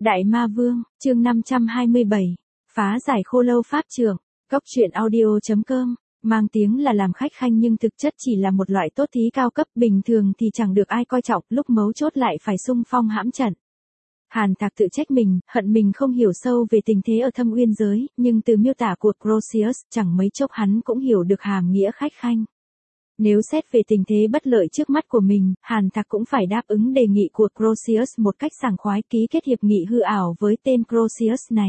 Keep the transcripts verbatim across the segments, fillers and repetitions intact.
Đại Ma Vương, chương năm trăm hai mươi bảy, phá giải khô lâu pháp trưởng, Cốc truyện audio chấm com, mang tiếng là làm khách khanh nhưng thực chất chỉ là một loại tốt thí cao cấp, bình thường thì chẳng được ai coi trọng, lúc mấu chốt lại phải xung phong hãm trận. Hàn Thạc tự trách mình, hận mình không hiểu sâu về tình thế ở Thâm Uyên giới, nhưng từ miêu tả của Crozius, chẳng mấy chốc hắn cũng hiểu được hàm nghĩa khách khanh. Nếu xét về tình thế bất lợi trước mắt của mình, Hàn Thạc cũng phải đáp ứng đề nghị của Crozius một cách sảng khoái, ký kết hiệp nghị hư ảo với tên Crozius này.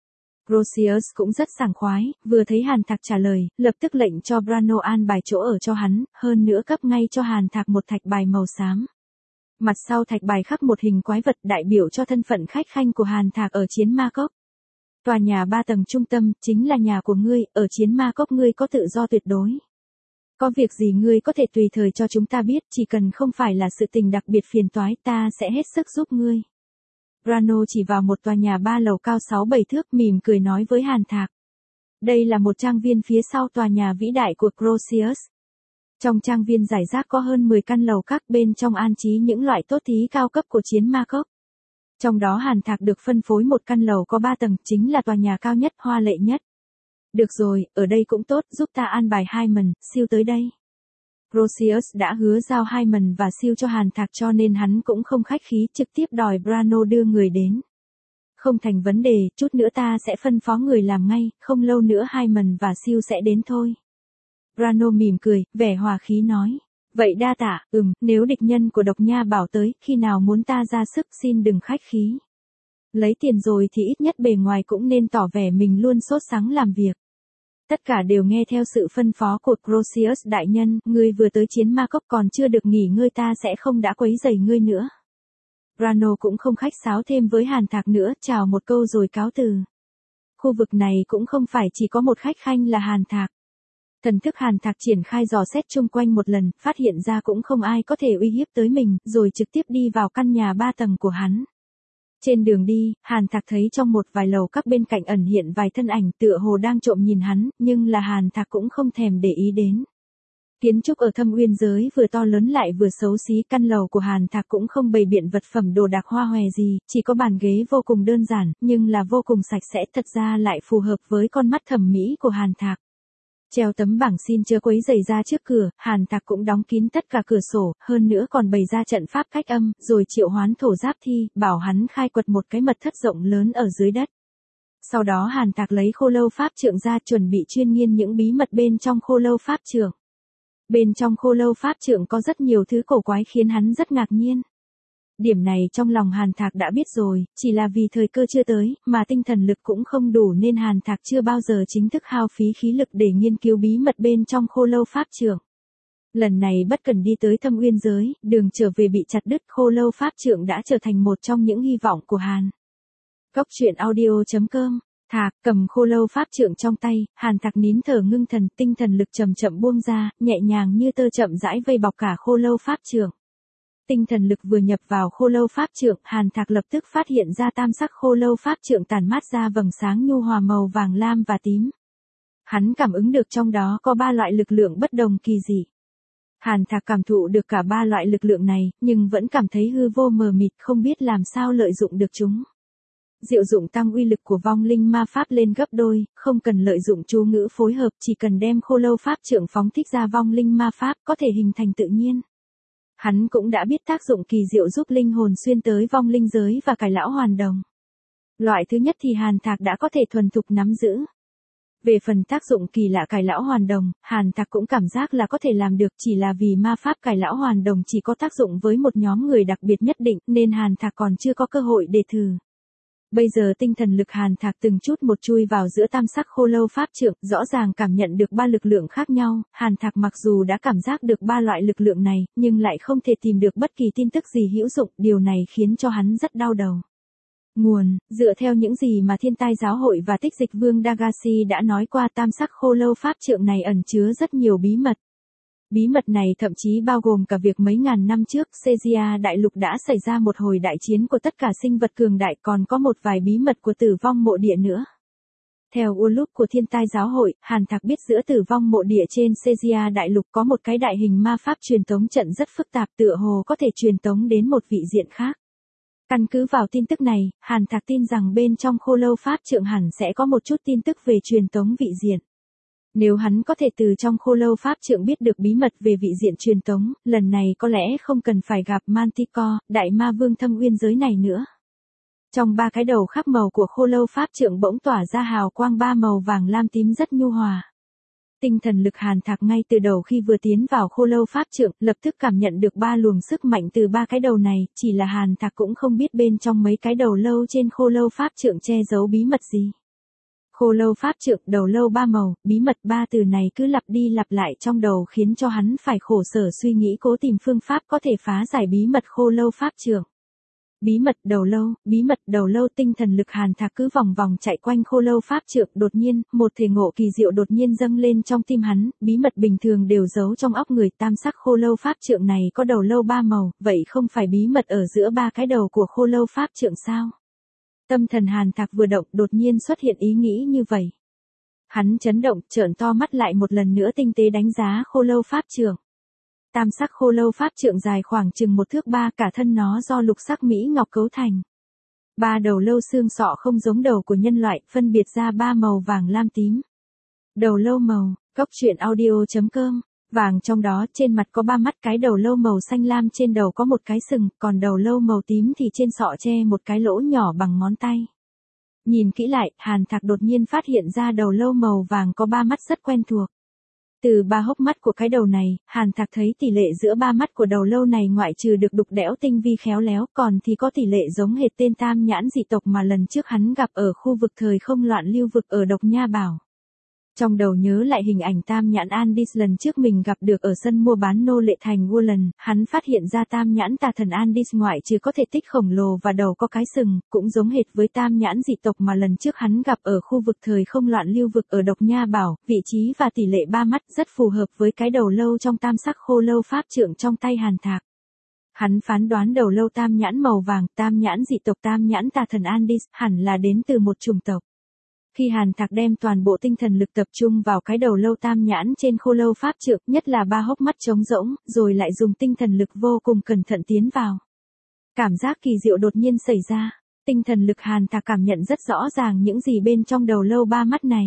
Crozius cũng rất sảng khoái, vừa thấy Hàn Thạc trả lời, lập tức lệnh cho Branno an bài chỗ ở cho hắn, hơn nữa cấp ngay cho Hàn Thạc một thạch bài màu xám. Mặt sau thạch bài khắc một hình quái vật đại biểu cho thân phận khách khanh của Hàn Thạc ở Chiến Ma Cốc. Tòa nhà ba tầng trung tâm, chính là nhà của ngươi, ở Chiến Ma Cốc ngươi có tự do tuyệt đối. Có việc gì ngươi có thể tùy thời cho chúng ta biết, chỉ cần không phải là sự tình đặc biệt phiền toái, ta sẽ hết sức giúp ngươi. Branno chỉ vào một tòa nhà ba lầu cao sáu bảy thước, mỉm cười nói với Hàn Thạc. Đây là một trang viên phía sau tòa nhà vĩ đại của Crozius. Trong trang viên giải rác có hơn mười căn lầu các, bên trong an trí những loại tốt thí cao cấp của Chiến Ma Cốc. Trong đó Hàn Thạc được phân phối một căn lầu có ba tầng, chính là tòa nhà cao nhất, hoa lệ nhất. Được rồi, ở đây cũng tốt, giúp ta an bài Hyman, siêu tới đây. Crozius đã hứa giao Hyman và siêu cho Hàn Thạc, cho nên hắn cũng không khách khí, trực tiếp đòi Branno đưa người đến. Không thành vấn đề, chút nữa ta sẽ phân phó người làm ngay, không lâu nữa Hyman và siêu sẽ đến thôi. Branno mỉm cười, vẻ hòa khí nói. Vậy đa tạ, ừm, nếu địch nhân của Độc Nha bảo tới, khi nào muốn ta ra sức xin đừng khách khí. Lấy tiền rồi thì ít nhất bề ngoài cũng nên tỏ vẻ mình luôn sốt sắng làm việc. Tất cả đều nghe theo sự phân phó của Crozius đại nhân, ngươi vừa tới Chiến Ma Cốc còn chưa được nghỉ ngơi, ta sẽ không đã quấy rầy ngươi nữa. Branno cũng không khách sáo thêm với Hàn Thạc nữa, chào một câu rồi cáo từ. Khu vực này cũng không phải chỉ có một khách khanh là Hàn Thạc. Thần thức Hàn Thạc triển khai dò xét chung quanh một lần, phát hiện ra cũng không ai có thể uy hiếp tới mình, rồi trực tiếp đi vào căn nhà ba tầng của hắn. Trên đường đi, Hàn Thạc thấy trong một vài lầu các bên cạnh ẩn hiện vài thân ảnh tựa hồ đang trộm nhìn hắn, nhưng là Hàn Thạc cũng không thèm để ý đến. Kiến trúc ở Thâm Uyên giới vừa to lớn lại vừa xấu xí, căn lầu của Hàn Thạc cũng không bày biện vật phẩm đồ đạc hoa hòe gì, chỉ có bàn ghế vô cùng đơn giản, nhưng là vô cùng sạch sẽ, thật ra lại phù hợp với con mắt thẩm mỹ của Hàn Thạc. Treo tấm bảng xin chớ quấy rầy ra trước cửa, Hàn Thạc cũng đóng kín tất cả cửa sổ, hơn nữa còn bày ra trận pháp cách âm, rồi triệu hoán thổ giáp thi, bảo hắn khai quật một cái mật thất rộng lớn ở dưới đất. Sau đó Hàn Thạc lấy khô lâu pháp trượng ra, chuẩn bị chuyên nghiên những bí mật bên trong khô lâu pháp trượng. Bên trong khô lâu pháp trượng có rất nhiều thứ cổ quái khiến hắn rất ngạc nhiên. Điểm này trong lòng Hàn Thạc đã biết rồi, chỉ là vì thời cơ chưa tới, mà tinh thần lực cũng không đủ nên Hàn Thạc chưa bao giờ chính thức hao phí khí lực để nghiên cứu bí mật bên trong khô lâu pháp trượng. Lần này bất cần đi tới Thâm Uyên giới, đường trở về bị chặt đứt, khô lâu pháp trượng đã trở thành một trong những hy vọng của Hàn. Cốc truyện audio chấm com. Thạc cầm khô lâu pháp trượng trong tay, Hàn Thạc nín thở ngưng thần, tinh thần lực chậm chậm buông ra, nhẹ nhàng như tơ chậm rãi vây bọc cả khô lâu pháp trượng. Tinh thần lực vừa nhập vào khô lâu pháp trượng, Hàn Thạc lập tức phát hiện ra tam sắc khô lâu pháp trượng tản mát ra vầng sáng nhu hòa màu vàng lam và tím. Hắn cảm ứng được trong đó có ba loại lực lượng bất đồng kỳ dị. Hàn Thạc cảm thụ được cả ba loại lực lượng này, nhưng vẫn cảm thấy hư vô mờ mịt, không biết làm sao lợi dụng được chúng. Diệu dụng tăng uy lực của vong linh ma pháp lên gấp đôi, không cần lợi dụng chú ngữ phối hợp, chỉ cần đem khô lâu pháp trượng phóng thích ra vong linh ma pháp có thể hình thành tự nhiên. Hắn cũng đã biết tác dụng kỳ diệu giúp linh hồn xuyên tới vong linh giới và cải lão hoàn đồng. Loại thứ nhất thì Hàn Thạc đã có thể thuần thục nắm giữ. Về phần tác dụng kỳ lạ cải lão hoàn đồng, Hàn Thạc cũng cảm giác là có thể làm được, chỉ là vì ma pháp cải lão hoàn đồng chỉ có tác dụng với một nhóm người đặc biệt nhất định, nên Hàn Thạc còn chưa có cơ hội để thử. Bây giờ tinh thần lực Hàn Thạc từng chút một chui vào giữa tam sắc khô lâu pháp trượng, rõ ràng cảm nhận được ba lực lượng khác nhau. Hàn Thạc mặc dù đã cảm giác được ba loại lực lượng này, nhưng lại không thể tìm được bất kỳ tin tức gì hữu dụng, điều này khiến cho hắn rất đau đầu. Nguồn, dựa theo những gì mà Thiên Tai Giáo hội và Tích Dịch Vương Dagashi đã nói qua, tam sắc khô lâu pháp trượng này ẩn chứa rất nhiều bí mật. Bí mật này thậm chí bao gồm cả việc mấy ngàn năm trước, Caesarea đại lục đã xảy ra một hồi đại chiến của tất cả sinh vật cường đại, còn có một vài bí mật của tử vong mộ địa nữa. Theo Ulup của Thiên Tai Giáo hội, Hàn Thạc biết giữa tử vong mộ địa trên Caesarea đại lục có một cái đại hình ma pháp truyền tống trận rất phức tạp, tựa hồ có thể truyền tống đến một vị diện khác. Căn cứ vào tin tức này, Hàn Thạc tin rằng bên trong khô lâu pháp trượng hẳn sẽ có một chút tin tức về truyền tống vị diện. Nếu hắn có thể từ trong khô lâu pháp trượng biết được bí mật về vị diện truyền tống, lần này có lẽ không cần phải gặp Manticore, đại ma vương thâm uyên giới này nữa. Trong ba cái đầu khác màu của khô lâu pháp trượng bỗng tỏa ra hào quang ba màu vàng lam tím rất nhu hòa. Tinh thần lực Hàn Thạc ngay từ đầu khi vừa tiến vào khô lâu pháp trượng, lập tức cảm nhận được ba luồng sức mạnh từ ba cái đầu này, chỉ là Hàn Thạc cũng không biết bên trong mấy cái đầu lâu trên khô lâu pháp trượng che giấu bí mật gì. Khô lâu pháp trượng, đầu lâu ba màu, bí mật ba từ này cứ lặp đi lặp lại trong đầu khiến cho hắn phải khổ sở suy nghĩ cố tìm phương pháp có thể phá giải bí mật khô lâu pháp trượng. Bí mật đầu lâu, bí mật đầu lâu. Tinh thần lực Hàn Thạc cứ vòng vòng chạy quanh khô lâu pháp trượng, đột nhiên, một thể ngộ kỳ diệu đột nhiên dâng lên trong tim hắn, bí mật bình thường đều giấu trong óc người. Tam sắc khô lâu pháp trượng này có đầu lâu ba màu, vậy không phải bí mật ở giữa ba cái đầu của khô lâu pháp trượng sao? Tâm thần Hàn Thạc vừa động, đột nhiên xuất hiện ý nghĩ như vậy. Hắn chấn động, trợn to mắt lại một lần nữa tinh tế đánh giá khô lâu pháp trượng. Tam sắc khô lâu pháp trượng dài khoảng chừng một thước ba, cả thân nó do lục sắc mỹ ngọc cấu thành. Ba đầu lâu xương sọ không giống đầu của nhân loại, phân biệt ra ba màu vàng lam tím. Đầu lâu màu, cốc truyện audio chấm com, vàng trong đó, trên mặt có ba mắt. Cái đầu lâu màu xanh lam trên đầu có một cái sừng, còn đầu lâu màu tím thì trên sọ che một cái lỗ nhỏ bằng ngón tay. Nhìn kỹ lại, Hàn Thạc đột nhiên phát hiện ra đầu lâu màu vàng có ba mắt rất quen thuộc. Từ ba hốc mắt của cái đầu này, Hàn Thạc thấy tỷ lệ giữa ba mắt của đầu lâu này ngoại trừ được đục đẽo tinh vi khéo léo, còn thì có tỷ lệ giống hệt tên tam nhãn dị tộc mà lần trước hắn gặp ở khu vực thời không loạn lưu vực ở Độc Nha Bảo. Trong đầu nhớ lại hình ảnh tam nhãn Andis lần trước mình gặp được ở sân mua bán nô lệ thành Woodland, hắn phát hiện ra tam nhãn tà thần Andis ngoại trừ có thể tích khổng lồ và đầu có cái sừng, cũng giống hệt với tam nhãn dị tộc mà lần trước hắn gặp ở khu vực thời không loạn lưu vực ở Độc Nha Bảo. Vị trí và tỷ lệ ba mắt rất phù hợp với cái đầu lâu trong tam sắc khô lâu pháp trượng trong tay Hàn Thạc. Hắn phán đoán đầu lâu tam nhãn màu vàng, tam nhãn dị tộc tam nhãn tà thần Andis hẳn là đến từ một chủng tộc. Khi Hàn Thạc đem toàn bộ tinh thần lực tập trung vào cái đầu lâu tam nhãn trên khô lâu pháp trượng, nhất là ba hốc mắt trống rỗng, rồi lại dùng tinh thần lực vô cùng cẩn thận tiến vào. Cảm giác kỳ diệu đột nhiên xảy ra, tinh thần lực Hàn Thạc cảm nhận rất rõ ràng những gì bên trong đầu lâu ba mắt này.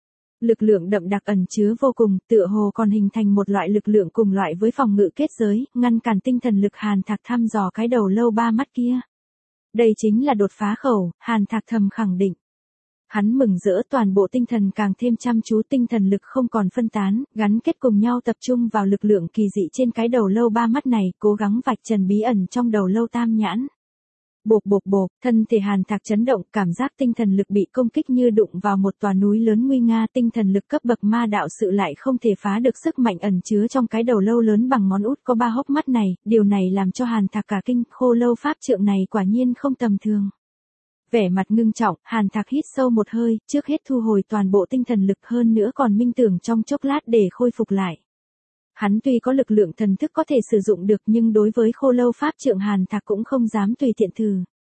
Lực lượng đậm đặc ẩn chứa vô cùng, tựa hồ còn hình thành một loại lực lượng cùng loại với phòng ngự kết giới, ngăn cản tinh thần lực Hàn Thạc thăm dò cái đầu lâu ba mắt kia. Đây chính là đột phá khẩu, Hàn Thạc thầm khẳng định. Hắn mừng rỡ, toàn bộ tinh thần càng thêm chăm chú, tinh thần lực không còn phân tán, gắn kết cùng nhau tập trung vào lực lượng kỳ dị trên cái đầu lâu ba mắt này, cố gắng vạch trần bí ẩn trong đầu lâu tam nhãn. Bộp bộp bộp, thân thể Hàn Thạc chấn động, cảm giác tinh thần lực bị công kích như đụng vào một tòa núi lớn nguy nga. Tinh thần lực cấp bậc ma đạo sự lại không thể phá được sức mạnh ẩn chứa trong cái đầu lâu lớn bằng ngón út có ba hốc mắt này, điều này làm cho Hàn Thạc cả kinh. Khô lâu pháp trượng này quả nhiên không tầm thường. Vẻ mặt ngưng trọng, Hàn Thạc hít sâu một hơi, trước hết thu hồi toàn bộ tinh thần lực, hơn nữa còn minh tưởng trong chốc lát để khôi phục lại. Hắn tuy có lực lượng thần thức có thể sử dụng được, nhưng đối với khô lâu pháp trượng Hàn Thạc cũng không dám tùy tiện thử.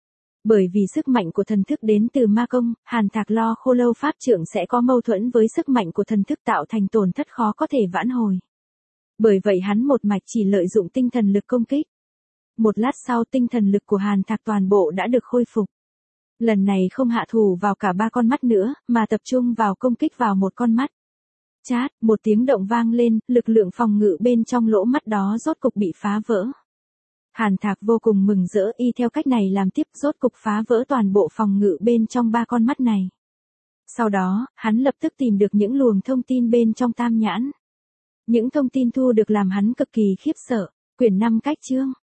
Bởi vì sức mạnh của thần thức đến từ ma công, Hàn Thạc lo khô lâu pháp trượng sẽ có mâu thuẫn với sức mạnh của thần thức tạo thành tổn thất khó có thể vãn hồi. Bởi vậy hắn một mạch chỉ lợi dụng tinh thần lực công kích. Một lát sau tinh thần lực của Hàn Thạc toàn bộ đã được khôi phục. Lần này không hạ thủ vào cả ba con mắt nữa, mà tập trung vào công kích vào một con mắt. Chát, một tiếng động vang lên, lực lượng phòng ngự bên trong lỗ mắt đó rốt cục bị phá vỡ. Hàn Thạc vô cùng mừng rỡ, y theo cách này làm tiếp, rốt cục phá vỡ toàn bộ phòng ngự bên trong ba con mắt này. Sau đó, hắn lập tức tìm được những luồng thông tin bên trong tam nhãn. Những thông tin thu được làm hắn cực kỳ khiếp sợ. Quyển năm cách chương.